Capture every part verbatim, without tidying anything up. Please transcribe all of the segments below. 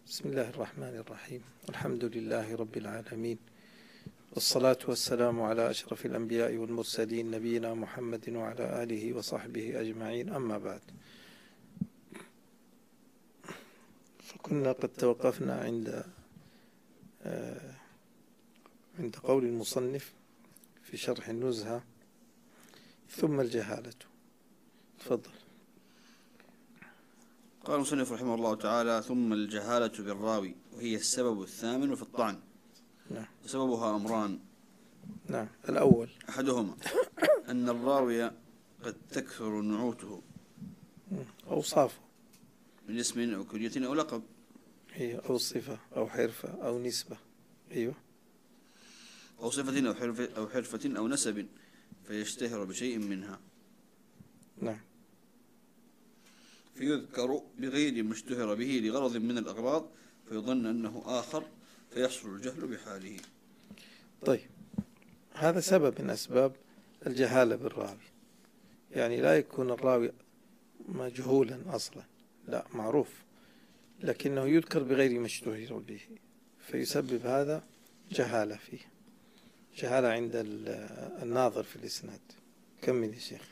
بسم الله الرحمن الرحيم. الحمد لله رب العالمين، والصلاة والسلام على أشرف الأنبياء والمرسلين نبينا محمد وعلى آله وصحبه أجمعين، أما بعد. فكنا قد توقفنا عند آه عند قول المصنف في شرح النزهة: ثم الجهالة. تفضل. قال المصنف رحمه الله تعالى: ثم الجهالة بالراوي، وهي السبب الثامن في الطعن. نعم. سببها أمران. نعم. الأول أحدهما أن الراوي قد تكثر نعوته، أوصافه، من اسم أو كنية أو لقب، هي أو صفة أو حرفة أو نسبة. أيوه. أو صفة أو حرفة أو حرفة أو نسب، فيشتهر بشيء منها. نعم. فيذكر بغير ما اشتهر به لغرض من الأغراض، فيظن أنه آخر، فيحصل الجهل بحاله. طيب، هذا سبب من أسباب الجهالة بالراوي، يعني لا يكون الراوي مجهولا أصلا، لا، معروف، لكنه يذكر بغير ما اشتهر به، فيسبب هذا جهالة فيه، جهالة عند الناظر في الإسناد. كمل يا شيخ.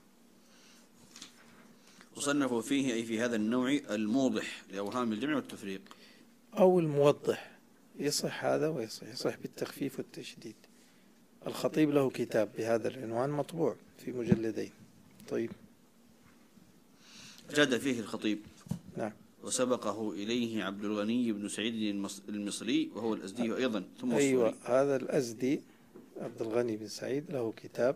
وصنفوا فيه أي في هذا النوع الموضح لأوهام الجمع والتفريق، أو الموضح، يصح هذا ويصح، يصح بالتخفيف والتشديد. الخطيب له كتاب بهذا العنوان مطبوع في مجلدين. طيب. جاد فيه الخطيب. نعم. وسبقه إليه عبد الغني بن سعيد المصري، وهو الأزدي أيضا، ثم أيوة، الصوري. هذا الأزدي عبد الغني بن سعيد له كتاب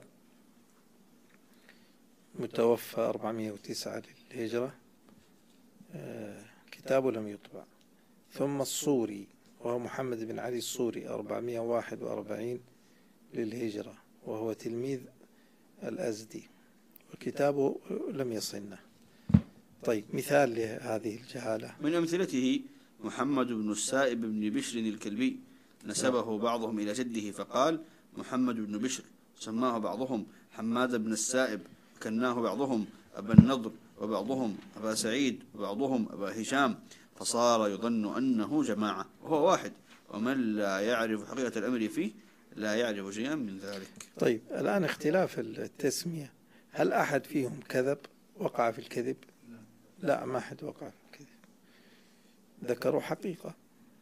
متوفى أربعمائة وتسعة للهجرة، آه كتابه لم يطبع. ثم الصوري وهو محمد بن علي الصوري أربعمائة وواحد وأربعين للهجرة، وهو تلميذ الأزدي، وكتابه لم يصلنا. طيب، مثال لهذه الجهالة: من أمثلته محمد بن السائب بن بشر الكلبي، نسبه بعضهم إلى جده فقال محمد بن بشر، سماه بعضهم حماد بن السائب، وكناه بعضهم أبا النضر، وبعضهم أبا سعيد، وبعضهم أبا هشام، فصار يظن أنه جماعة وهو واحد، ومن لا يعرف حقيقة الأمر فيه لا يعرف شيئا من ذلك. طيب، الآن اختلاف التسمية، هل أحد فيهم كذب، وقع في الكذب؟ لا، ما أحد وقع في الكذب، ذكروا حقيقة.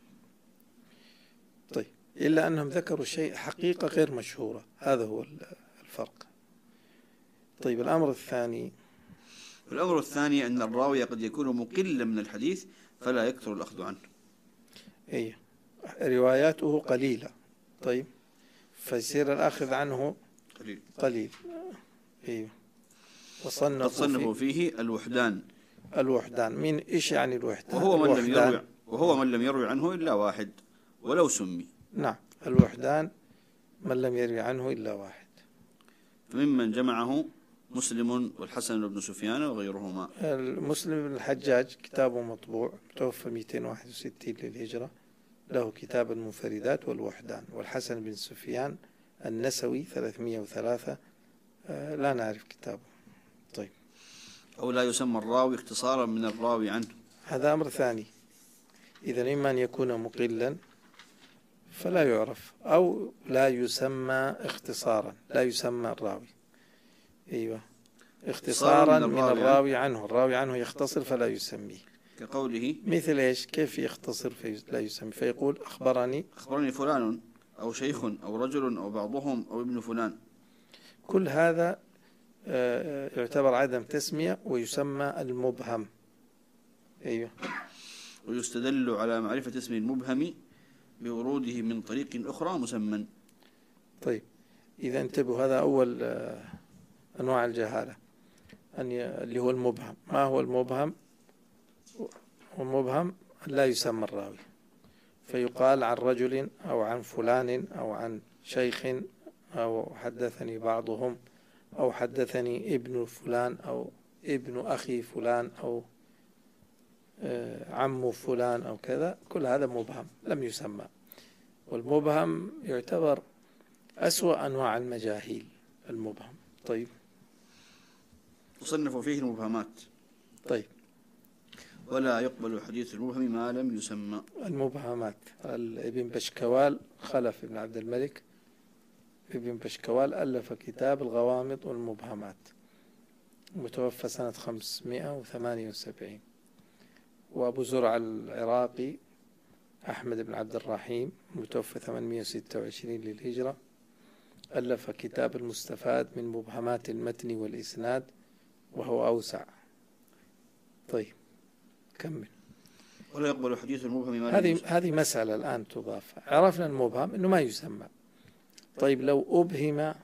طيب، إلا أنهم ذكروا شيء حقيقة غير مشهورة، هذا هو الفرق. طيب، الأمر الثاني الأمر الثاني أن الراوي قد يكون مقلا من الحديث فلا يكثر الأخذ عنه. أي رواياته قليلة، طيب، فيصير الأخذ عنه قليل. قليل. أيوه. وصنفوا تصنفوا فيه, فيه الوحدان. الوحدان، من إيش يعني الوحدان؟ وهو من الوحدان لم يروي وهو من لم يروي عنه إلا واحد ولو سمي. نعم، الوحدان من لم يروي عنه إلا واحد. فممن جمعه مسلم والحسن بن سفيان وغيرهما. المسلم بن الحجاج كتابه مطبوع، توفى مئتين وواحد وستين للهجرة، له كتاب المنفردات والوحدان. والحسن بن سفيان النسوي ثلاثمائة وثلاثة، آه لا نعرف كتابه. طيب. أو لا يسمى الراوي اختصارا من الراوي عنه، هذا أمر ثاني. إذا إما أن يكون مقلا فلا يعرف، أو لا يسمى اختصارا، لا يسمى الراوي. أيوة، اختصارا من الراوي, من الراوي عنه. عنه الراوي عنه يختصر فلا يسميه، كقوله مثل إيش؟ كيف يختصر فلا يسمي؟ فيقول أخبرني أخبرني فلان، أو شيخ، أو رجل، أو بعضهم، أو ابن فلان. كل هذا يعتبر عدم تسمية ويسمى المبهم. أيوه. ويستدل على معرفة اسم المبهم بوروده من طريق أخرى مسمى. طيب، إذا انتبهوا، هذا أول أنواع الجهالة، أن اللي هو المبهم. ما هو المبهم؟ المبهم لا يسمى الراوي، فيقال عن رجل أو عن فلان أو عن شيخ، أو حدثني بعضهم، أو حدثني ابن فلان، أو ابن أخي فلان، أو عم فلان، أو كذا. كل هذا مبهم لم يسمى، والمبهم يعتبر أسوأ أنواع المجاهيل، المبهم. طيب. وصنفوا فيه المبهمات. طيب. ولا يقبل حديث المبهم ما لم يسمى. المبهمات ابن بشكوال، خلف بن عبد الملك ابن بشكوال ألف كتاب الغوامض والمبهمات، متوفى سنة خمسمائة وثمانية وسبعين. وأبو زرع العراقي أحمد بن عبد الرحيم، متوفى ثمانمائة وستة وعشرين للهجرة، ألف كتاب المستفاد من مبهمات المتن والإسناد، وهو أوسع. طيب كمل. ولا يقبل حديث المبهم ما لم هذه يسمى. هذه مسألة الآن تضاف. عرفنا المبهم أنه ما يسمى. طيب لو أبهم،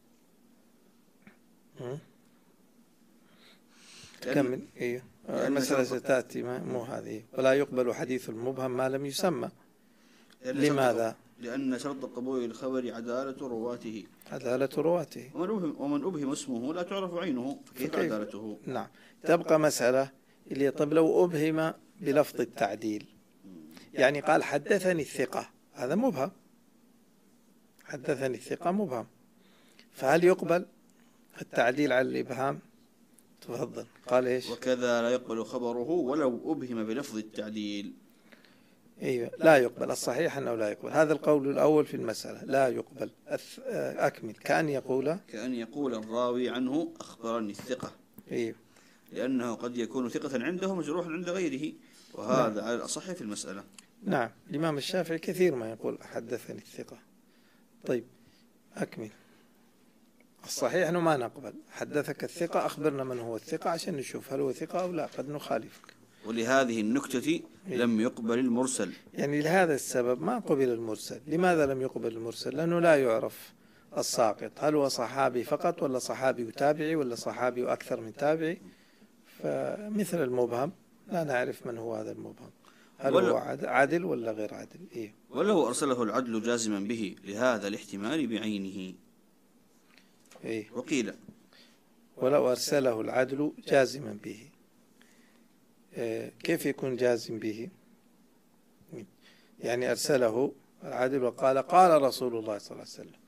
كمل. إيه المسألة ستأتي، مو هذه. ولا يقبل حديث المبهم ما لم يسمى. لماذا؟ لأن شرط قبول الخبر عدالة رواته. عدالة رواته. ومن أبهم, ومن أبهم اسمه لا تعرف عينه، فكيف عدالته؟ نعم. تبقى مسألة اللي طب لو أبهم بلفظ التعديل، يعني قال حدثني الثقة، هذا مبهم. حدثني الثقة مبهم، فهل يقبل التعديل على الإبهام؟ تفضل. قال إيش؟ وكذا لا يقبل خبره ولو أبهم بلفظ التعديل. أيوة لا يقبل. الصحيح أنه لا يقبل. هذا القول الأول في المسألة، لا يقبل. أكمل. كأن يقول كأن يقول الراوي عنه أخبرني الثقة. أيوة. لأنه قد يكون ثقة عنده مجروحا عند غيره، وهذا نعم. على الأصح في المسألة. نعم. الإمام الشافعي كثير ما يقول حدثني الثقة. طيب أكمل. الصحيح أنه ما نقبل. حدثك الثقة، أخبرنا من هو الثقة عشان نشوف هل هو ثقة أو لا، قد نخالفك. ولهذه النكتة لم يقبل المرسل. يعني لهذا السبب ما قبل المرسل. لماذا لم يقبل المرسل؟ لأنه لا يعرف الساقط هل هو صحابي فقط ولا صحابي وتابعي ولا صحابي وأكثر من تابعي. فمثل المبهم لا نعرف من هو هذا المبهم، هل هو عادل ولا غير عادل. إيه؟ ولو أرسله العدل جازما به لهذا الاحتمال بعينه. إيه؟ وقيل ولو أرسله العدل جازما به. إيه كيف يكون جازم به؟ يعني أرسله العدل وقال قال رسول الله صلى الله عليه وسلم،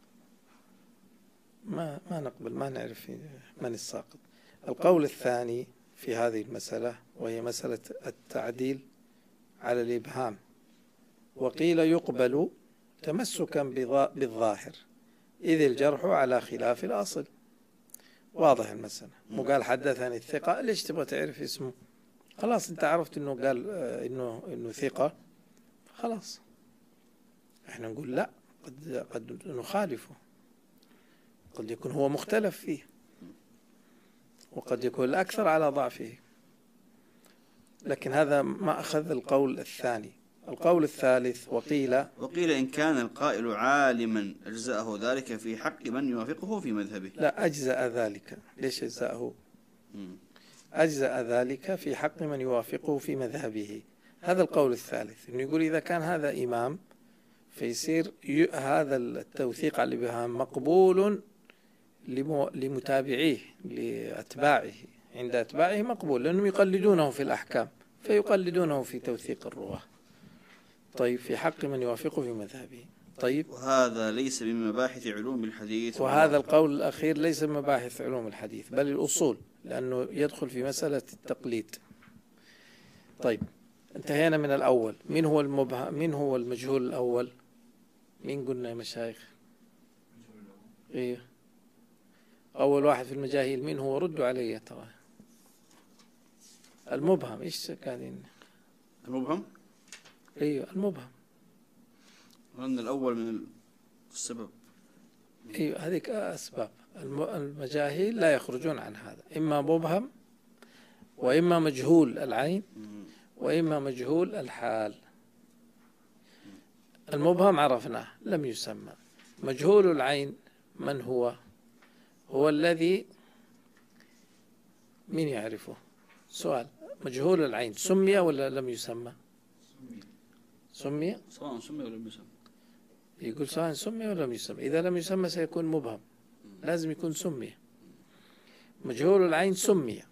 ما ما نقبل، ما نعرف من الساقط. القول الثاني في هذه المسألة وهي مسألة التعديل على الإبهام، وقيل يقبل تمسكا بالظاهر إذ الجرح على خلاف الأصل. واضح المسألة. مو قال حدثني الثقة، ليش تبغى تعرف اسمه؟ خلاص انت عرفت انه قال انه انه ثقة، خلاص. احنا نقول لا، قد قد نخالفه، قد يكون هو مختلف فيه، وقد يكون الأكثر على ضعفه. لكن هذا ما أخذ القول الثاني. القول الثالث وقيل وقيل إن كان القائل عالما أجزأه ذلك في حق من يوافقه في مذهبه. لا، أجزأ ذلك. ليش أجزأه؟ أجزأ ذلك في حق من يوافقه في مذهبه. هذا القول الثالث، إنه يقول إذا كان هذا إمام فيصير هذا التوثيق على الإبهام مقبول لمتابعيه لأتباعه، عند أتباعه مقبول لأنهم يقلدونه في الأحكام، فيقلدونه في توثيق الرواه. طيب في حق من يوافقه في مذهبه. طيب وهذا ليس من مباحث علوم الحديث. وهذا القول الأخير ليس من مباحث علوم الحديث بل الأصول، لأنه يدخل في مسألة التقليد. طيب انتهينا من الأول. من هو المبهم؟ من هو المجهول الأول؟ مين قلنا يا مشايخ؟ إيه أول واحد في المجاهيل مين هو؟ ردوا علي ترى. المبهم. إيش قاعدين؟ المبهم؟ إيه المبهم. لأن الأول من السبب. إيه هذيك أسباب. المجاهيل لا يخرجون عن هذا، إما مبهم وإما مجهول العين وإما مجهول الحال. المبهم عرفناه لم يسمى. مجهول العين من هو؟ هو الذي من يعرفه؟ سؤال. مجهول العين سمي ولا لم يسمى؟ سمي. سواء سمي ولا لم يسمى. يقول سواء سمي ولا لم يسمى. إذا لم يسمى سيكون مبهم، لازم يكون سمي. مجهول العين سمي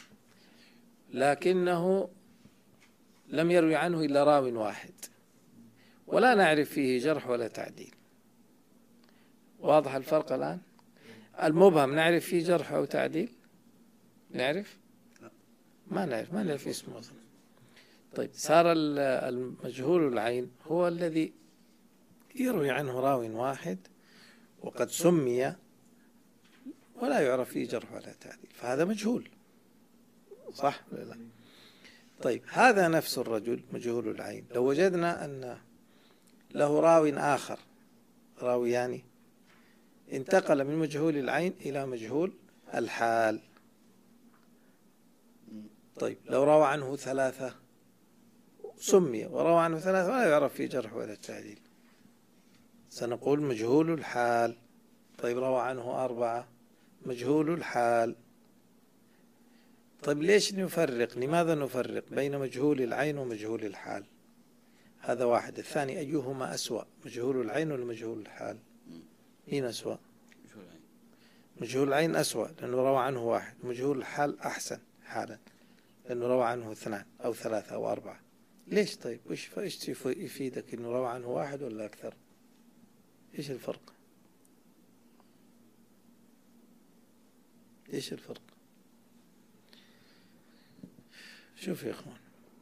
لكنه لم يروي عنه إلا راو واحد، ولا نعرف فيه جرح ولا تعديل. واضح الفرق الآن؟ المبهم نعرف فيه جرح أو تعديل؟ نعرف؟ ما نعرف، ما نعرف اسمه أصلا. طيب صار المجهول العين هو الذي يروي عنه راو واحد وقد سمي ولا يعرف فيه جرح ولا تعديل، فهذا مجهول، صح ولا لا؟ طيب هذا نفس الرجل مجهول العين لو وجدنا أن له راو آخر، راويان، انتقل من مجهول العين إلى مجهول الحال. طيب لو روى عنه ثلاثة سمي وروى عنه ثلاثة ولا يعرف فيه جرح ولا تعديل، سنقول مجهول الحال. طيب روى عنه أربعة مجهول الحال. طيب ليش نفرق، لماذا نفرق بين مجهول العين ومجهول الحال؟ هذا واحد. الثاني أيهما أسوأ، مجهول العين ولا مجهول الحال؟ مين أسوأ؟ مجهول العين أسوأ لأنه روى عنه واحد، مجهول الحال أحسن حالا لأنه روى عنه اثنان أو ثلاثة أو أربعة. ليش طيب؟ إيش إيش يفيدك إنه روى عنه واحد ولا أكثر؟ إيش الفرق؟ إيش الفرق؟ شوف يا إخوان،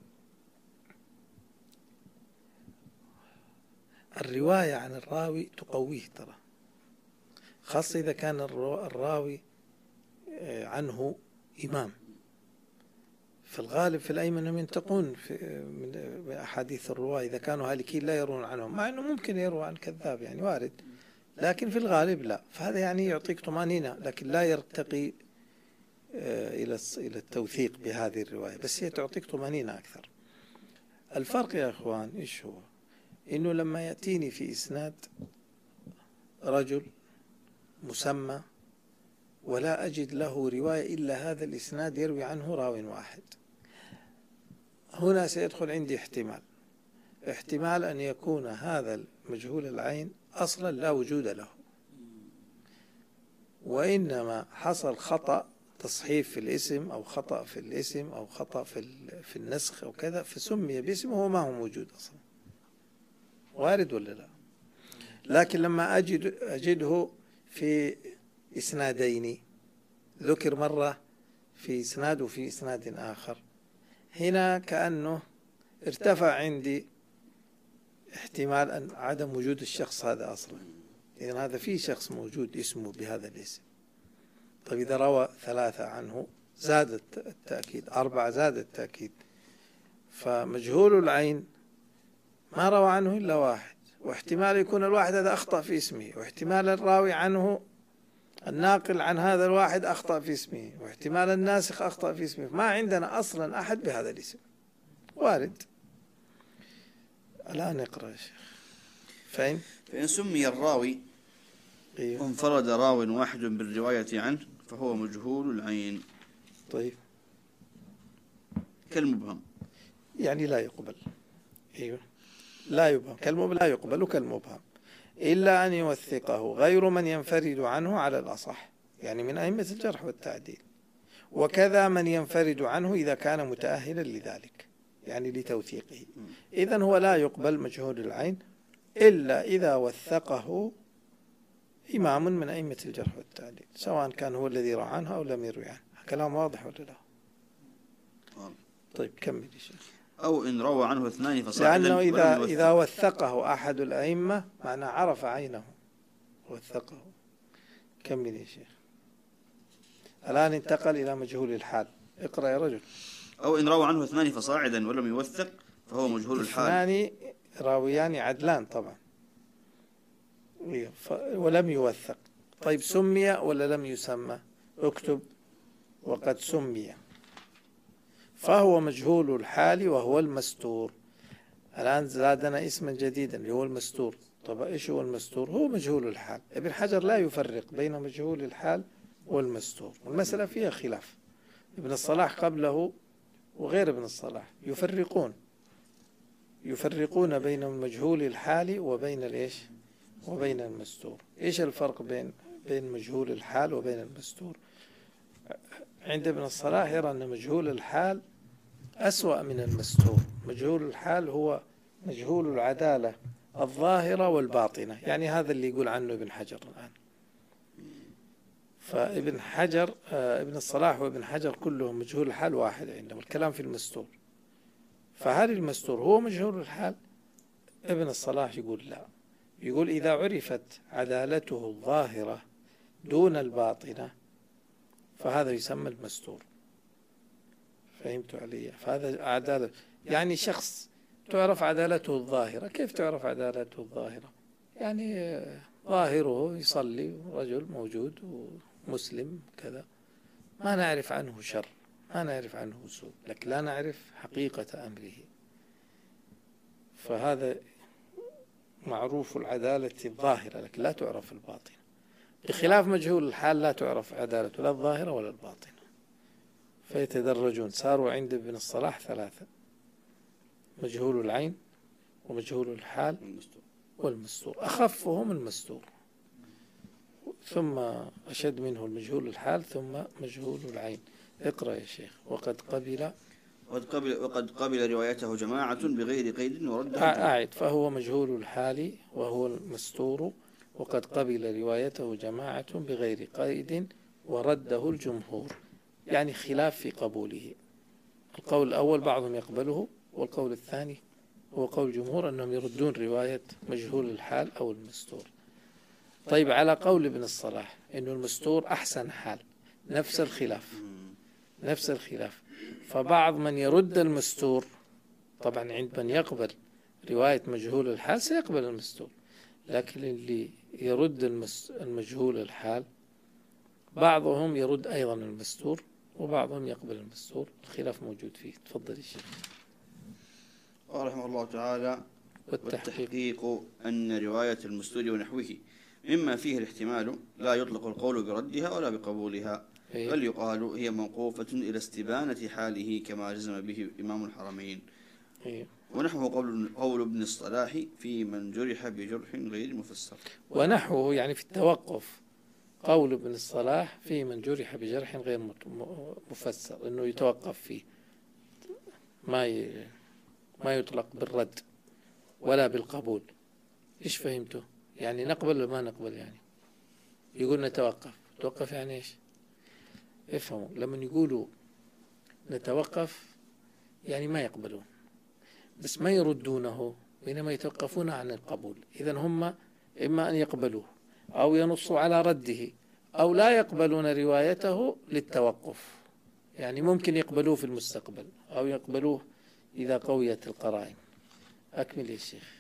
الرواية عن الراوي تقويه ترى، خاصة إذا كان الراوي عنه إمام. في الغالب في الأئمة أنهم ينتقون في من أحاديث الرواة إذا كانوا هالكين لا يروون عنهم، مع أنه ممكن يروى عن كذاب يعني وارد، لكن في الغالب لا. فهذا يعني يعطيك طمأنينة، لكن لا يرتقي إلى إلى التوثيق بهذه الرواية، بس هي تعطيك طمأنينة أكثر. الفرق يا أخوان إيش هو؟ إنه لما يأتيني في إسناد رجل مسمى ولا أجد له رواية إلا هذا الإسناد يروي عنه راو واحد، هنا سيدخل عندي احتمال احتمال أن يكون هذا المجهول العين أصلا لا وجود له، وإنما حصل خطأ تصحيف في الاسم أو خطأ في الاسم أو خطأ في في النسخ أو كذا، فسمي باسمه وما هو موجود أصلا. وارد ولا لا؟ لكن لما أجد أجده في إسنادين، ذكر مرة في إسناد وفي إسناد آخر، هنا كأنه ارتفع عندي احتمال أن عدم وجود الشخص هذا أصلا، إذن هذا في شخص موجود اسمه بهذا الاسم. طيب إذا روى ثلاثة عنه زاد التأكيد، أربعة زاد التأكيد، فمجهول العين ما روى عنه إلا واحد، واحتمال يكون الواحد هذا أخطأ في اسمه، واحتمال الراوي عنه الناقل عن هذا الواحد أخطأ في اسمه، واحتمال الناسخ أخطأ في اسمه، ما عندنا أصلا أحد بهذا الاسم. وارد. الآن نقرأ يا شيخ. فإن فإن سمي الراوي أيوه. انفرد راو واحد بالرواية عنه فهو مجهول العين. طيب كالمبهم يعني لا يقبل. أيوه لا يبهم، كالمبهم لا يقبل كالمبهم إلا أن يوثقه غير من ينفرد عنه على الأصح، يعني من أئمة الجرح والتعديل، وكذا من ينفرد عنه إذا كان متأهلا لذلك، يعني لتوثيقه. إذن هو لا يقبل مجهول العين إلا إذا وثقه إمام من أئمة الجرح والتعديل، سواء كان هو الذي روى عنه أو لم يروي عنه. كلام واضح ولا لا؟ طيب كمل يا شيخ. أو إن روى عنه اثنان فصاعدا، لأنه إذا إذا وثقه أحد الأئمة معناه عرف عينه وثقه. كمل يا شيخ. الآن انتقل إلى مجهول الحال. اقرأ يا رجل. أو إن روى عنه اثنان فصاعدا ولم يوثق فهو مجهول الحال. اثنان راويان عدلان طبعا ولم يوثق. طيب سمي ولا لم يسمى؟ اكتب وقد سمي، فهو مجهول الحال وهو المستور. الآن زادنا اسما جديدا اللي هو المستور. طب إيش هو المستور؟ هو مجهول الحال. ابن حجر لا يفرق بين مجهول الحال والمستور، والمسألة فيها خلاف. ابن الصلاح قبله وغير ابن الصلاح يفرقون يفرقون بين مجهول الحال وبين الإيش وبين المستور. إيش الفرق بين بين مجهول الحال وبين المستور؟ عند ابن الصلاح يرى أن مجهول الحال أسوأ من المستور. مجهول الحال هو مجهول العدالة الظاهرة والباطنة، يعني هذا اللي يقول عنه ابن حجر الآن. فابن حجر ابن الصلاح وابن حجر كلهم مجهول الحال واحد عندهم، الكلام في المستور. فهل المستور هو مجهول الحال؟ ابن الصلاح يقول لا، يقول إذا عرفت عدالته الظاهرة دون الباطنة فهذا يسمى المستور. فهمت علي؟ فهذا عدالة، يعني شخص تعرف عدالته الظاهرة. كيف تعرف عدالته الظاهرة؟ يعني ظاهره يصلي، رجل موجود ومسلم كذا، ما نعرف عنه شر، ما نعرف عنه سوء، لكن لا نعرف حقيقة أمره. فهذا معروف العدالة الظاهرة، لكن لا تعرف الباطنة، بخلاف مجهول الحال لا تعرف عدالته لا الظاهرة ولا الباطنة. فيتدرجون. صاروا عند ابن الصلاح ثلاثة: مجهول العين ومجهول الحال والمستور. أخفهم المستور، ثم أشد منه المجهول الحال، ثم مجهول العين. اقرأ يا شيخ. وقد قبل وقد قبل وقد قبل روايته جماعة بغير قيد ورد. أعد. فهو مجهول الحال وهو المستور، وقد قبل روايته جماعة بغير قيد ورده الجمهور، يعني خلاف في قبوله. القول الأول بعضهم يقبله، والقول الثاني هو قول الجمهور أنهم يردون رواية مجهول الحال أو المستور. طيب، على قول ابن الصلاح أنه المستور أحسن حال، نفس الخلاف نفس الخلاف. فبعض من يرد المستور، طبعا عند من يقبل رواية مجهول الحال سيقبل المستور، لكن اللي يرد المجهول الحال بعضهم يرد أيضا المستور وبعضهم يقبل المستور. الخلاف موجود فيه. تفضل يا شيخ. قال رحمه الله تعالى: والتحقيق أن رواية المستور ونحوه مما فيه الاحتمال لا يطلق القول بردها ولا بقبولها، بل يقال هي موقوفة إلى استبانة حاله كما جزم به إمام الحرمين. ونحوه قول, قول ابن الصلاح في من جرح بجرح غير مفسر. ونحوه يعني في التوقف قول ابن الصلاح في من جرح بجرح غير مفسر، إنه يتوقف فيه، ما ي... ما يطلق بالرد ولا بالقبول. إيش فهمته؟ يعني نقبل ولا ما نقبل؟ يعني يقول نتوقف. توقف يعني إيش؟ افهموا، لما يقولوا نتوقف يعني ما يقبلون، بس ما يردونه، بينما يتوقفون عن القبول. إذن هم إما أن يقبلوه أو ينصوا على رده، أو لا يقبلون روايته للتوقف. يعني ممكن يقبلوه في المستقبل أو يقبلوه إذا قويت القرائن. أكمل يا شيخ.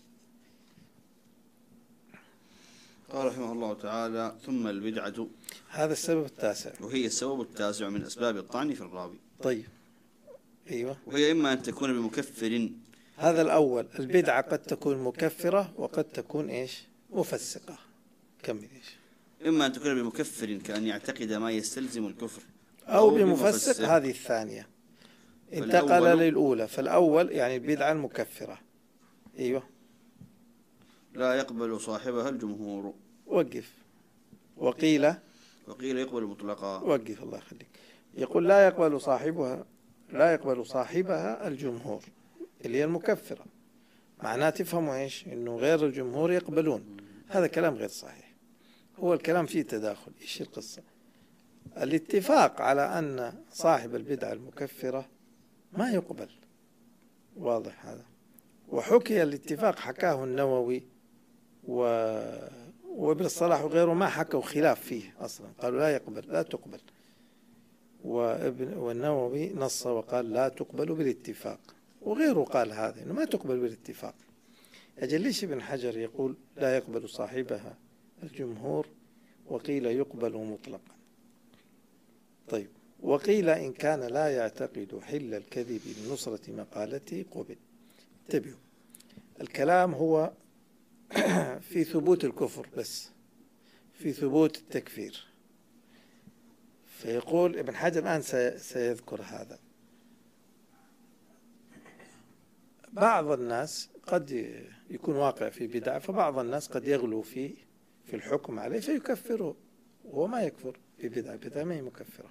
قال رحمه الله تعالى: ثم البدعة. هذا السبب التاسع، وهي السبب التاسع من أسباب الطعن في الراوي. طيب، أيوة. وهي إما أن تكون بمكفر. هذا الأول. البدعة قد تكون مكفرة وقد تكون إيش؟ مفسقة. كمل إيش. إما أن تكون بمكفر كأن يعتقد ما يستلزم الكفر، أو, أو بمفسق. هذه الثانية. انتقل للأولى. فالأول يعني البدعة المكفرة. أيوة. لا يقبل صاحبها الجمهور. وقف. وقيل وقيل يقبل مطلقا. وقف الله يخليك. يقول لا يقبل صاحبها لا يقبل صاحبها الجمهور اللي هي المكفرة. معناه تفهموا إيش؟ إنه غير الجمهور يقبلون. هذا كلام غير صحيح. هو الكلام فيه تداخل. إيش القصة؟ الاتفاق على أن صاحب البدعة المكفرة ما يقبل، واضح هذا. وحكي الاتفاق، حكاه النووي و... وابن الصلاح وغيره ما حكوا خلاف فيه أصلا، قالوا لا يقبل لا تقبل. وابن والنووي نص وقال لا تقبل بالاتفاق، وغيره قال هذا إنه ما تقبل بالاتفاق. أجل ليش ابن حجر يقول لا يقبل صاحبها الجمهور وقيل يقبل مطلقا؟ طيب، وقيل إن كان لا يعتقد حل الكذب لنصرة مقالته قبل. انتبهوا، الكلام هو في ثبوت الكفر، بس في ثبوت التكفير. فيقول ابن حجر الآن سيذكر هذا. بعض الناس قد يكون واقع في بدعة، فبعض الناس قد يغلو في في الحكم عليه فيكفره، وهو ما يكفر في بدعة، بدعة ما هي مكفرة.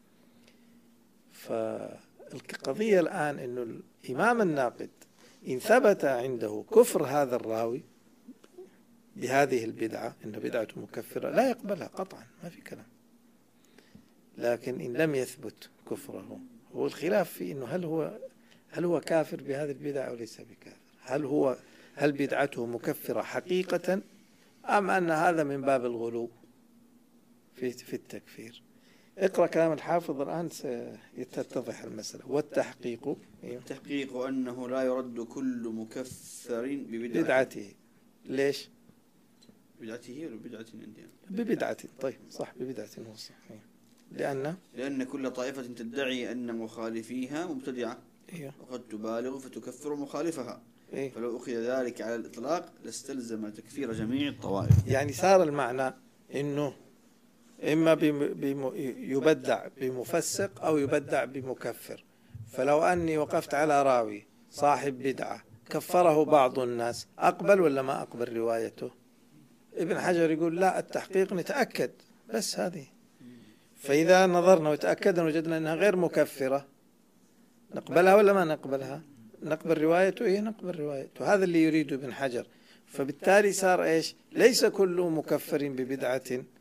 فالقضية الآن إنه الإمام الناقد إن ثبت عنده كفر هذا الراوي بهذه البدعة، إن بدعته مكفرة، لا يقبلها قطعا، ما في كلام. لكن إن لم يثبت كفره، هو الخلاف في إنه هل هو هل هو كافر بهذه البدعة أو ليس بكافر؟ هل هو هل بدعته مكفرة حقيقة أم أن هذا من باب الغلو في في التكفير؟ اقرأ كلام الحافظ الآن ستتضح المسألة. والتحقيق التحقيق أنه لا يرد كل مكفر ببدعته. بدعته. ليش؟ بدعته ولا بدعة عندنا؟ ببدعة. طيب صح، ببدعة هو صح. لأن لأن كل طائفة تدعي أن مخالفيها مبتدعة، إيه؟ وقد تبالغ فتكفر مخالفها. إيه؟ فلو أخذ ذلك على الإطلاق لاستلزم تكفير جميع الطوائف. يعني صار المعنى إنه إما بم... يبدع بمفسق أو يبدع بمكفر. فلو أني وقفت على راوي صاحب بدعة كفره بعض الناس، أقبل ولا ما أقبل روايته؟ ابن حجر يقول لا، التحقيق نتأكد بس هذه. فإذا نظرنا وتأكدنا وجدنا أنها غير مكفرة، نقبلها ولا ما نقبلها؟ نقبل روايته. إيه نقبل روايته. هذا اللي يريده ابن حجر. فبالتالي صار إيش؟ ليس كل مكفر ببدعة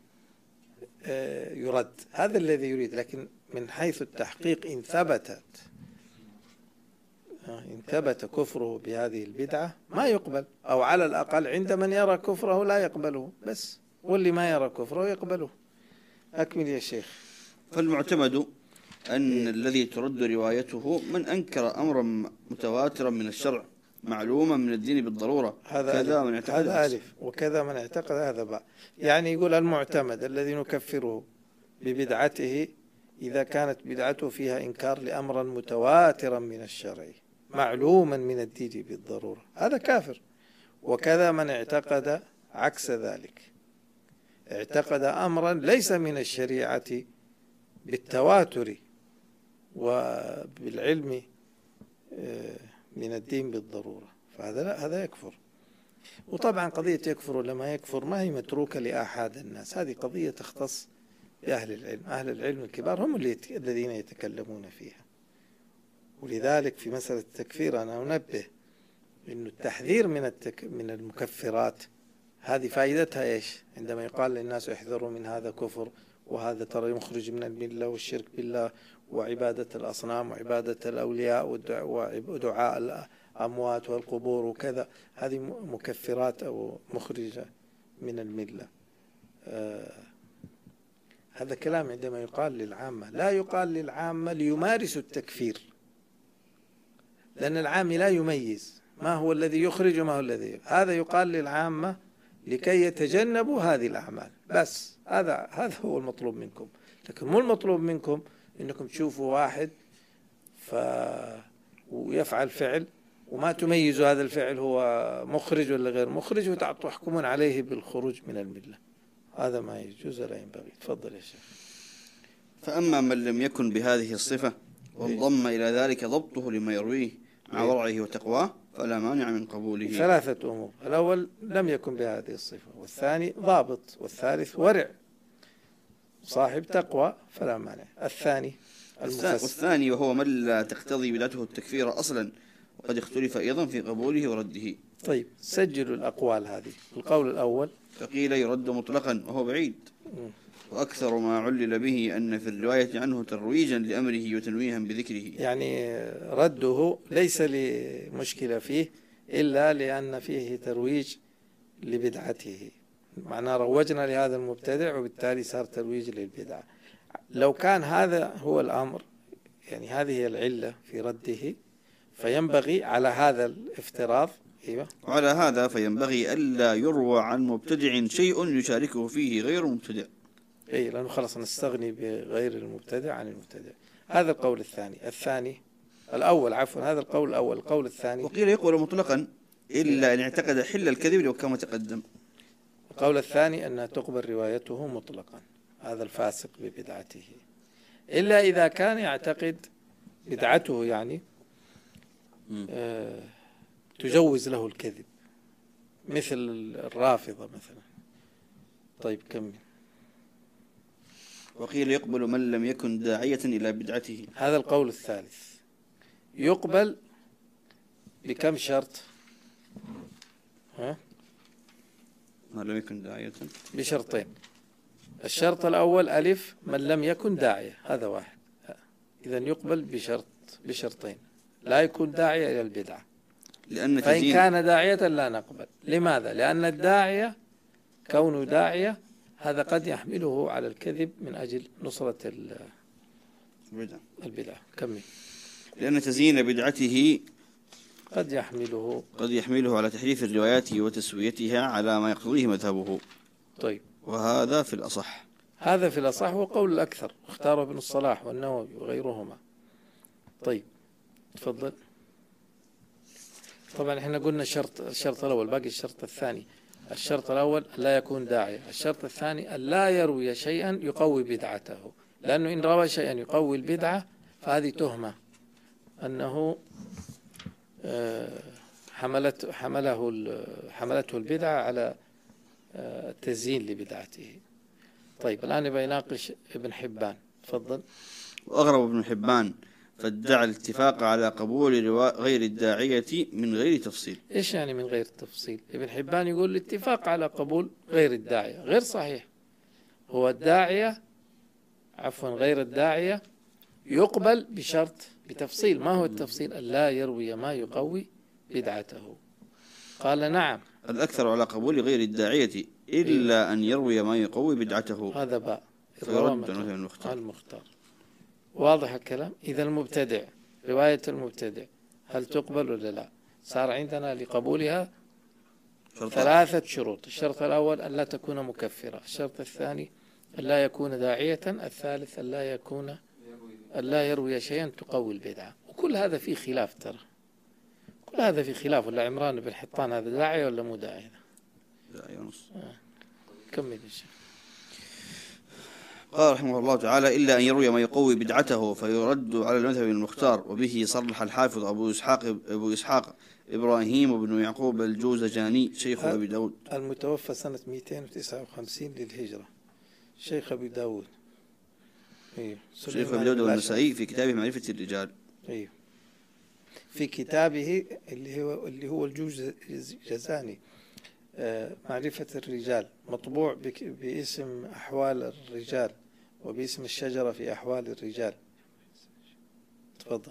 يرد، هذا الذي يريد. لكن من حيث التحقيق إن ثبتت إن ثبت كفره بهذه البدعة ما يقبل، أو على الأقل عند من يرى كفره لا يقبله بس، واللي ما يرى كفره يقبله. أكمل يا شيخ. فالمعتمد أن إيه؟ الذي ترد روايته من أنكر أمرا متواترا من الشرع معلوما من الدين بالضرورة. هذا كذا ألف. من اعتقد هذا ألف وكذا من اعتقد هذا باء. يعني يقول المعتمد الذي نكفره ببدعته إذا كانت بدعته فيها إنكار لأمرا متواترا من الشرع معلوما من الدين بالضرورة، هذا كافر. وكذا من اعتقد عكس ذلك، اعتقد أمرا ليس من الشريعة بالتواتر وبالعلم من الدين بالضرورة، فهذا لا، هذا يكفر. وطبعا قضية يكفر ولا ما يكفر ما هي متروكة لأحد الناس، هذه قضية تختص بأهل العلم. أهل العلم الكبار هم الذين يتكلمون فيها. ولذلك في مسألة التكفير أنا أنبه إنه التحذير من التك... من المكفرات هذه فائدتها إيش؟ عندما يقال للناس احذروا من هذا كفر، وهذا ترى يخرج من الملة والشرك بالله وعبادة الأصنام وعبادة الأولياء ودعاء الأموات والقبور وكذا، هذه مكفرات أو مخرجة من الملة. آه هذا كلام عندما يقال للعامة، لا يقال للعامة ليمارسوا التكفير، لأن العام لا يميز ما هو الذي يخرج وما هو الذي، هذا يقال للعامة لكي يتجنبوا هذه الأعمال بس. هذا هذا هو المطلوب منكم. لكن مو المطلوب منكم إنكم تشوفوا واحد ف ويفعل فعل وما تميزوا هذا الفعل هو مخرج ولا غير مخرج وتحكمون عليه بالخروج من الملة. هذا ما يجوز ولا ينبغي. تفضل يا شيخ. فأما من لم يكن بهذه الصفة وانضم إلى ذلك ضبطه لما يرويه مع ورعه وتقواه فلا مانع من قبوله. ثلاثة أمور: الأول لم يكن بهذه الصفة، والثاني ضابط، والثالث ورع صاحب تقوى فلا مانع. الثاني والثاني وهو من لا تقتضي بدعته التكفير أصلا، وقد اختلف أيضا في قبوله ورده. طيب سجلوا الأقوال هذه. القول الأول فقيل يرد مطلقا وهو بعيد، وأكثر ما علل به أن في الرواية عنه ترويجا لأمره وتنويها بذكره. يعني رده ليس لمشكلة فيه إلا لأن فيه ترويج لبدعته، معناه روجنا لهذا المبتدع وبالتالي صار ترويج للبدعة. لو كان هذا هو الأمر، يعني هذه هي العلة في رده، فينبغي على هذا الافتراض إيوه وعلى هذا فينبغي ألا يروى عن مبتدع شيء يشاركه فيه غير مبتدع. أي لأنه خلاص نستغني بغير المبتدع عن المبتدع. هذا القول الثاني. الثاني الأول عفوا هذا القول الأول. القول الثاني وقيل يقول مطلقا إلا أن اعتقد حل الكذب لو كما تقدم. القول الثاني أنها تقبل روايته مطلقا، هذا الفاسق ببدعته، إلا إذا كان يعتقد بدعته يعني آه تجوز له الكذب، مثل الرافضة مثلا. طيب كمل. وقيل يقبل من لم يكن داعية إلى بدعته. هذا القول الثالث. يقبل بكم شرط؟ ها؟ من لم يكن داعية بشرطين. الشرط الأول ألف من لم يكن داعية، هذا واحد. إذن يقبل بشرط بشرطين: لا يكون داعية إلى البدعة. لأن فإن تزيين كان داعية لا نقبل. لماذا؟ لأن الداعية كونه داعية هذا قد يحمله على الكذب من أجل نصرة البدع. البدعة. كمل. لأن تزيين بدعته قد يحمله قد يحمله على تحريف الروايات وتسويتها على ما يقتضيه مذهبه. طيب، وهذا في الأصح. هذا في الأصح وقول الأكثر، اختاره ابن الصلاح والنووي وغيرهما. طيب تفضل. طبعا احنا قلنا الشرط الشرط الأول، باقي الشرط الثاني. الشرط الأول لا يكون داعية، الشرط الثاني لا يروي شيئا يقوي بدعته، لأنه إن روى شيئا يقوي البدعة فهذه تهمة أنه حملت حمله حملته البدعة على التزيين لبدعته. طيب الآن يبقى يناقش ابن حبان. تفضل. وأغرب ابن حبان فادعى الاتفاق على قبول غير الداعية من غير تفصيل. إيش يعني من غير تفصيل؟ ابن حبان يقول الاتفاق على قبول غير الداعية غير صحيح. هو الداعية عفوا غير الداعية يقبل بشرط بتفصيل. ما هو التفصيل؟ لا يروي ما يقوي بدعته. قال نعم، الأكثر على قبول غير الداعية إلا أن يروي ما يقوي بدعته. هذا باء فيرد عن المختار. المختار. واضح الكلام. إذا المبتدع، رواية المبتدع هل تقبل ولا لا؟ صار عندنا لقبولها ثلاثة شروط. الشرط الأول أن لا تكون مكفرة، الشرط الثاني أن لا يكون داعية، الثالث أن لا يكون أن لا يروي شيئا تقوي البدعة. وكل هذا فيه خلاف، ترى كل هذا فيه خلاف. ولا عمران بن حطان هذا داعية ولا مو داعية؟ داعية ونص. آه. كمل يا شيخ. قال رحمه الله تعالى: إلا أن يروي ما يقوي بدعته فيرد على المذهب المختار. وبه صرح الحافظ أبو إسحاق أبو إسحاق إبراهيم بن يعقوب الجوزجاني شيخ أبي داود المتوفى سنة مئتين وتسعة وخمسين للهجرة، شيخ أبي داود. أيوه. شيخ أبي داود والنسائي في كتابه معرفة الرجال. أيوه. في كتابه اللي هو اللي هو الجوزجاني معرفة الرجال، مطبوع باسم أحوال الرجال وباسم الشجرة في أحوال الرجال. تفضل.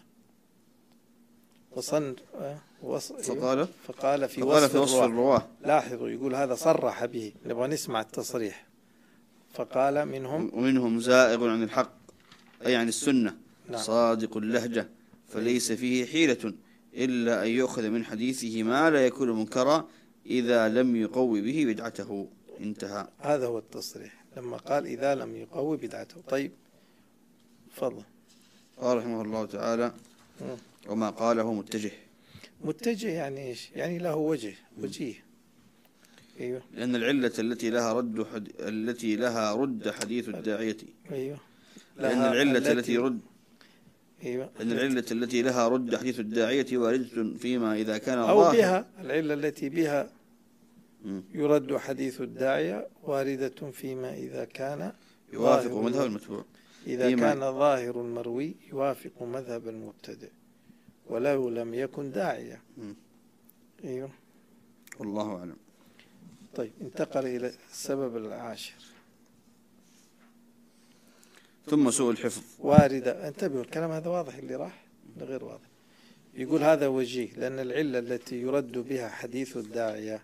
وصن وص... فقال فقال في فقال وصف, في وصف الرواة. لاحظوا يقول هذا صرح به، نبغى نسمع التصريح. فقال منهم ومنهم زائغ عن الحق أي عن السنة. نعم. صادق اللهجة فليس فيه حيلة إلا أن يؤخذ من حديثه ما لا يكون منكرا إذا لم يقوي به بدعته. انتهى. هذا هو التصريح لما قال إذا لم يقوي بدعته. طيب فضل. قال رحمه الله تعالى: وما قاله متجه. متجه يعني إيش؟ يعني له وجه، وجيه. أيوه. لأن العلة التي لها رد حد... التي لها رد حديث الداعية. أيوه. لأن العلة التي, التي رد أيوه. لأن العلة التي لها رد حديث الداعية واردة فيما إذا كان أو ظاهر. بها العلة التي بها يرد حديث الداعية واردة فيما إذا كان يوافق مذهب المتبوع. إذا كان ظاهر المروي يوافق مذهب المبتدع ولو لم يكن داعية. أيوه. والله أعلم. طيب انتقل إلى السبب العاشر. ثم سوء الحفظ. واردة. انتبهوا الكلام هذا واضح اللي راح غير واضح. يقول هذا وجيه لأن العلة التي يرد بها حديث الداعية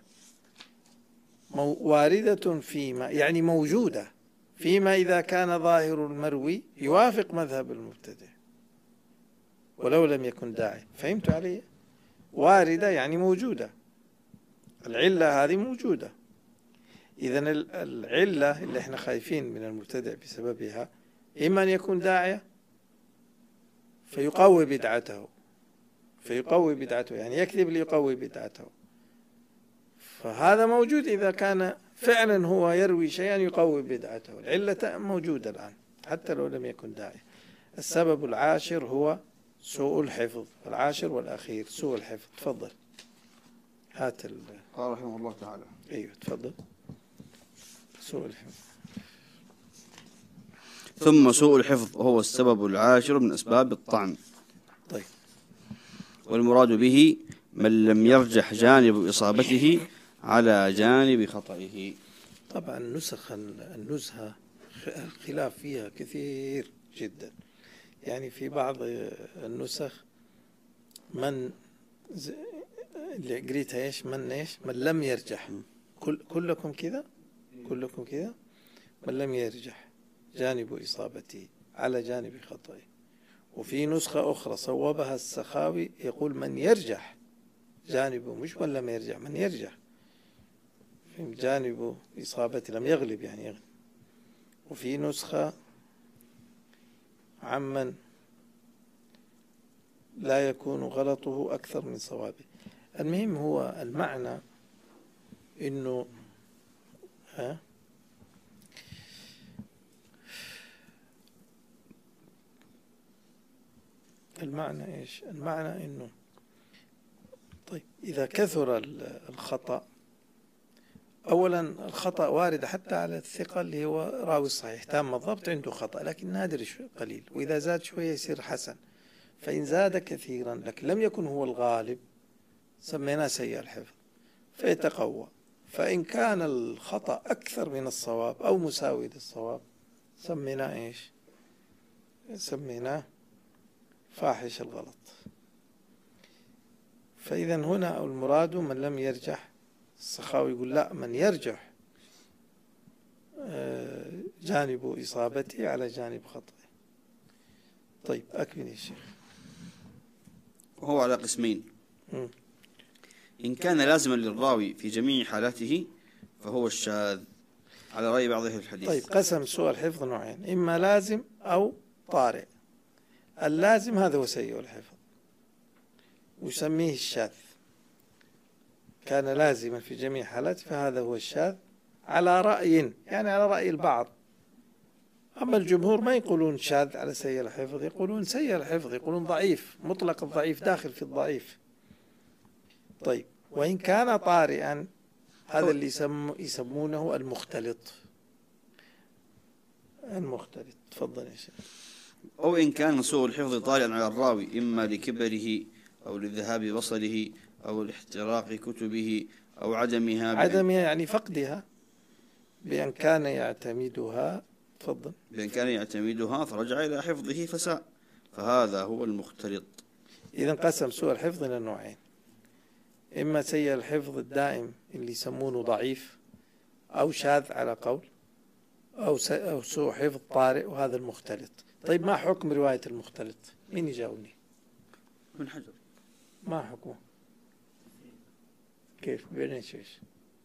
واردة فيما يعني موجودة فيما إذا كان ظاهر المروي يوافق مذهب المبتدع ولو لم يكن داعي. فهمتوا علي؟ واردة يعني موجودة، العلة هذه موجودة. إذن العلة اللي احنا خايفين من المبتدع بسببها إما أن يكون داعية فيقوي بدعته فيقوي بدعته يعني يكذب ليقوي بدعته، فهذا موجود إذا كان فعلا هو يروي شيئا يقوي بدعته. العلة موجودة الآن حتى لو لم يكن داعية. السبب العاشر هو سوء الحفظ. العاشر والأخير سوء الحفظ. تفضل. هات ال... قال رحمه الله تعالى. أيوه تفضل. سوء الحفظ. ثم سوء الحفظ وهو السبب العاشر من أسباب الطعن. طيب. والمراد به من لم يرجح جانب إصابته على جانب خطئه. طبعا نسخ النزهة الخلاف فيها كثير جدا، يعني في بعض النسخ من ز... اللي قريتها إيش من إيش من لم يرجح كل كلكم كذا كلكم كذا من لم يرجح جانب إصابته على جانب خطئه. وفي نسخة أخرى صوبها السخاوي يقول من يرجح جانبه، مش من لم يرجح، من يرجح في جانب إصابته لم يغلب يعني يغلب. وفي نسخة عمن لا يكون غلطه أكثر من صوابه. المهم هو المعنى إنه ها المعنى إيش؟ المعنى إنه طيب إذا كثر الخطأ، أولا الخطأ وارد حتى على الثقة اللي هو راوي الصحيح تام الضبط عنده خطأ لكن نادر قليل، وإذا زاد شوية يصير حسن. فإن زاد كثيرا لكن لم يكن هو الغالب سميناه سيء الحفظ فيتقوى. فإن كان الخطأ أكثر من الصواب أو مساوي للصواب سميناه إيش؟ سميناه فاحش الغلط. فإذا هنا المراد من لم يرجح. السخاوي يقول لا، من يرجح جانب إصابته على جانب خطأه. طيب أكمل يا شيخ. وهو على قسمين: م. إن كان لازما للراوي في جميع حالاته فهو الشاذ على رأي بعض أهل الحديث. طيب قسم سوء الحفظ نوعين: إما لازم أو طارئ. اللازم هذا هو سيء الحفظ ويسميه الشاذ، كان لازما في جميع حالاته فهذا هو الشاذ على رأي، يعني على رأي البعض. أما الجمهور ما يقولون شاذ على سيء الحفظ، يقولون سيء الحفظ، يقولون ضعيف، مطلق الضعيف داخل في الضعيف. طيب وإن كان طارئا هذا اللي يسم يسمونه المختلط. المختلط تفضل يا شيخ. أو إن كان سوء الحفظ طارئا على الراوي إما لكبره أو لذهاب بصره أو لاحتراق كتبه أو عدمها عدمها يعني فقدها بأن كان يعتمدها. تفضل. بأن كان يعتمدها فرجع إلى حفظه فساء، فهذا هو المختلط. إذن قسم سوء الحفظ إلى نوعين: إما سيء الحفظ الدائم اللي يسمونه ضعيف أو شاذ على قول، أو أو سوء حفظ طارئ وهذا المختلط. طيب ما حكم رواية المختلط؟ مين يجاوبني؟ ابن حجر. ما حكمه؟ كيف؟ بين ايش ايش؟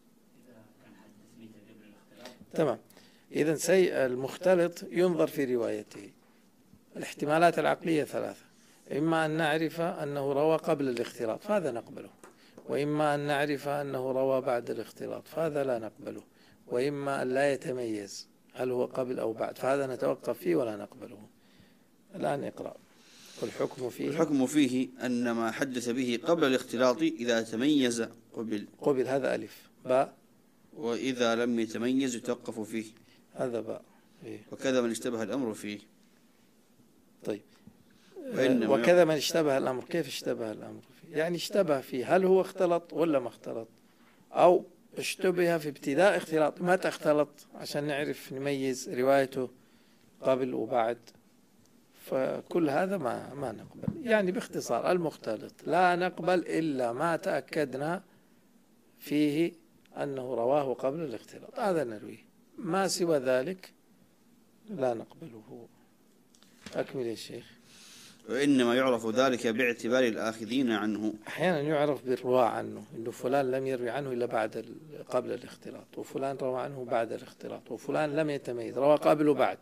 تمام. إذا سيء المختلط ينظر في روايته. الاحتمالات العقلية ثلاثة: إما أن نعرف أنه روى قبل الاختلاط فهذا نقبله، وإما أن نعرف أنه روى بعد الاختلاط فهذا لا نقبله، وإما أن لا يتميز هل هو قبل أو بعد فهذا نتوقف فيه ولا نقبله. الآن اقرأ. والحكم فيه الحكم فيه أن ما حدث به قبل الاختلاط إذا تميز قبل. قبل هذا ألف. باء. وإذا لم يتميز يتوقف فيه هذا باء. إيه. وكذا من اشتبه الأمر فيه. طيب وكذا من اشتبه الأمر. كيف اشتبه الأمر فيه؟ يعني اشتبه فيه هل هو اختلط ولا ما اختلط، أو اشتبه في ابتداء اختلاط متى اختلط عشان نعرف نميز روايته قبل وبعد. فكل هذا ما ما نقبل. يعني باختصار المختلط لا نقبل إلا ما تأكدنا فيه أنه رواه قبل الاختلاط، هذا نرويه. ما سوى ذلك لا نقبله. أكمل يا شيخ. وإنما يعرف ذلك باعتبار الآخذين عنه. أحيانا يعرف بالرواة عنه، إنه فلان لم يروي عنه إلا بعد قبل الاختلاط، وفلان روى عنه بعد الاختلاط، وفلان لم يتميز روى قبل وبعد.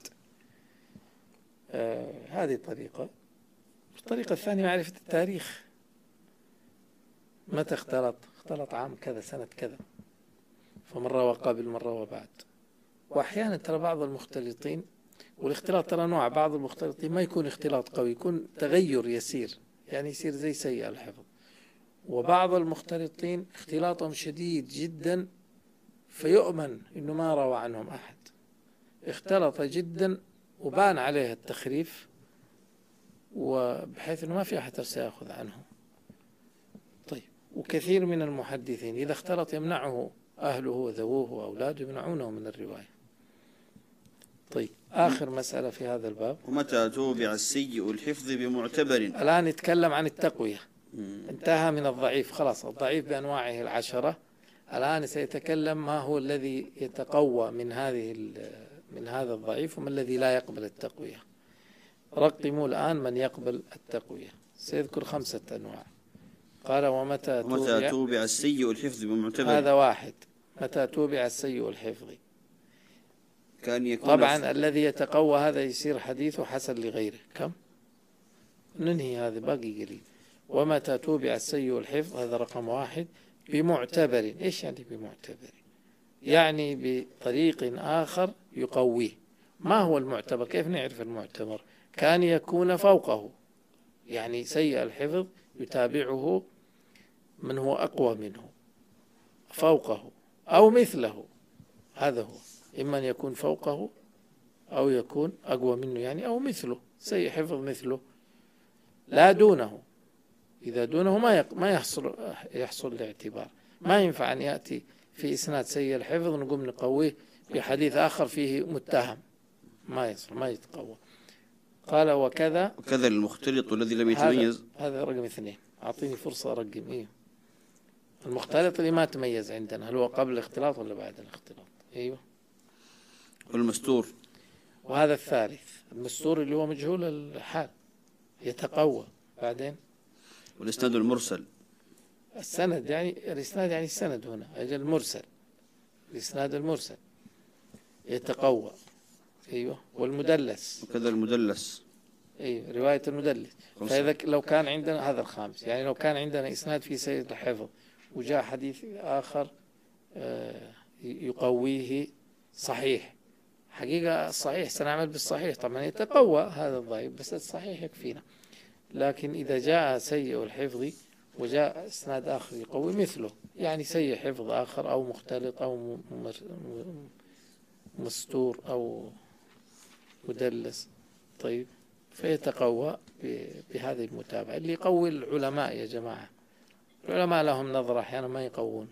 آه هذه طريقة. الطريقة الثانية معرفة التاريخ، متى اختلط؟ اختلط عام كذا سنة كذا، فمن روى قبل من روى بعد. وأحيانا ترى بعض المختلطين، والاختلاط ترى نوع، بعض المختلطين ما يكون اختلاط قوي، يكون تغير يسير، يعني يصير زي سيء الحفظ. وبعض المختلطين اختلاطهم شديد جدا فيؤمن إنه ما روى عنهم أحد، اختلط جدا وبان عليه التخريف وبحيث أنه ما في أحد سيأخذ عنه. طيب وكثير من المحدثين إذا اختلط يمنعه أهله وذووه وأولاده، يمنعونه من الرواية. طيب آخر مسألة في هذا الباب: ومتى توبع السيء الحفظ بمعتبر. الآن نتكلم عن التقوية. انتهى من الضعيف، خلاص الضعيف بأنواعه العشرة. الآن سيتكلم ما هو الذي يتقوى من هذه من هذا الضعيف وما الذي لا يقبل التقوية. رقموا الآن من يقبل التقوية. سيذكر خمسة أنواع. قال ومتى توبع, توبع السيء الحفظ بمعتبر. هذا واحد. متى توبع السيء الحفظ كان يكون طبعا ف... الذي يتقوى هذا يصير حديثه حسن لغيره. كم ننهي هذا باقي قليل. ومتى توبع السيء الحفظ هذا رقم واحد بمعتبر. إيش يعني بمعتبر؟ يعني بطريق آخر يقويه. ما هو المعتبر؟ كيف نعرف المعتبر؟ كان يكون فوقه، يعني سيء الحفظ يتابعه من هو أقوى منه فوقه أو مثله. هذا هو، إما أن يكون فوقه أو يكون أقوى منه يعني أو مثله، سيء حفظ مثله لا دونه. إذا دونه ما يق... ما يحصل يحصل الاعتبار. ما ينفع أن يأتي في إسناد سيء الحفظ نقوم نقويه في حديث آخر فيه متهم، ما يصل ما يتقوى. قال وكذا وكذا المختلط الذي لم يتميز. هذا, هذا رقم اثنين. أعطيني فرصة أرقم. إيه المختلط اللي ما تميز عندنا، هل هو قبل الاختلاط ولا بعد الاختلاط؟ أيوه. والمستور. وهذا الثالث المستور اللي هو مجهول الحال يتقوى. بعدين والإسناد المرسل. السند يعني الإسناد يعني السند هنا أجل المرسل. الإسناد المرسل يتقوى. أيوه. والمدلس. وكذا المدلس. أيوه رواية المدلس. فإذا لو كان عندنا هذا الخامس، يعني لو كان عندنا إسناد في سيء الحفظ وجاء حديث آخر يقويه صحيح، حقيقة الصحيح سنعمل بالصحيح طبعا يتقوى هذا الضعيف، بس الصحيح يكفينا. لكن إذا جاء سيء الحفظ وجاء إسناد آخر يقوي مثله، يعني سيء حفظ آخر أو مختلط أو مستور أو مدلس، طيب فيتقوى بهذه المتابعة. اللي يقوي العلماء يا جماعة، العلماء لهم نظرة أحيانا ما يقوون،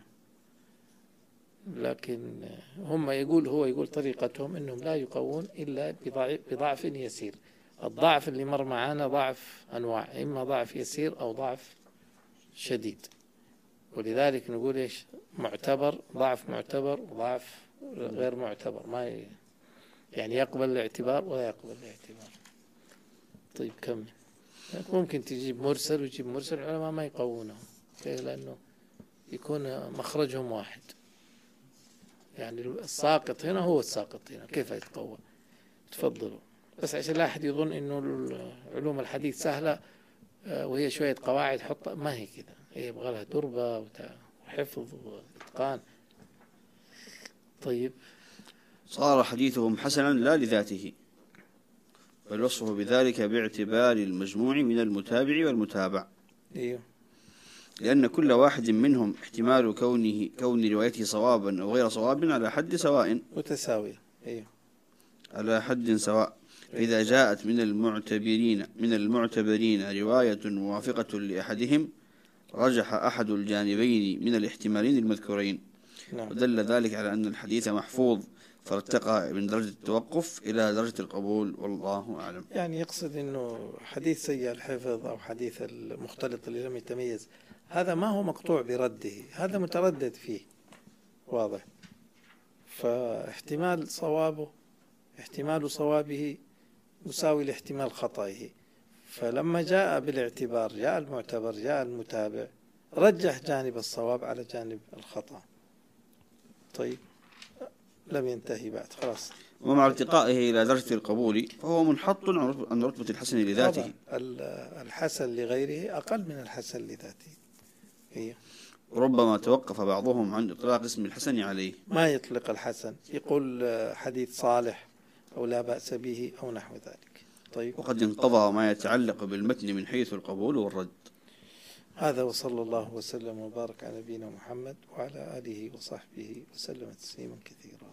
لكن هم يقول هو يقول طريقتهم أنهم لا يقوون إلا بضعف يسير. الضعف اللي مر معانا ضعف أنواع، إما ضعف يسير أو ضعف شديد، ولذلك نقول إيش معتبر، ضعف معتبر وضعف غير معتبر، ما ي... يعني يقبل الاعتبار ولا يقبل الاعتبار. طيب كمل. ممكن تجيب مرسل ويجيب مرسل العلماء ما يقوونه لأنه يكون مخرجهم واحد، يعني الساقط هنا هو الساقط هنا، كيف يتقوى؟ تفضلوا. بس عشان لا أحد يظن إنه علوم الحديث سهلة وهي شوية قواعد حط، ما هي كذا، هي يبغى لها دربة وحفظ وإتقان. طيب صار حديثهم حسنا لا لذاته، بل وصفه بذلك باعتبار المجموع من المتابع والمتابع. أيوه. لأن كل واحد منهم احتمال كونه كون روايته صوابا أو غير صواب على حد سواء متساوية. أيوه. على حد سواء. فإذا جاءت من المعتبرين من المعتبرين رواية موافقة لأحدهم رجح أحد الجانبين من الاحتمالين المذكورين. نعم. ودل ذلك على أن الحديث محفوظ، فارتقى من درجة التوقف إلى درجة القبول، والله أعلم. يعني يقصد أنه حديث سيء الحفظ أو حديث المختلط اللي لم يتميز هذا ما هو مقطوع برده، هذا متردد فيه، واضح. فاحتمال صوابه احتمال صوابه مساوي لاحتمال خطئه، فلما جاء بالاعتبار جاء المعتبر جاء المتابع رجح جانب الصواب على جانب الخطأ. طيب لم ينتهي بعد خلاص. ومع ارتقائه إلى درجة القبول فهو منحط عن رتبة الحسن لذاته. الحسن لغيره أقل من الحسن لذاته. هي. ربما توقف بعضهم عن إطلاق اسم الحسن عليه، ما يطلق الحسن، يقول حديث صالح أو لا بأس به أو نحو ذلك. طيب. وقد انقضى ما يتعلق بالمتن من حيث القبول والرد. هذا وصلى الله وسلم وبارك على نبينا محمد وعلى آله وصحبه وسلم تسليما كثيرا.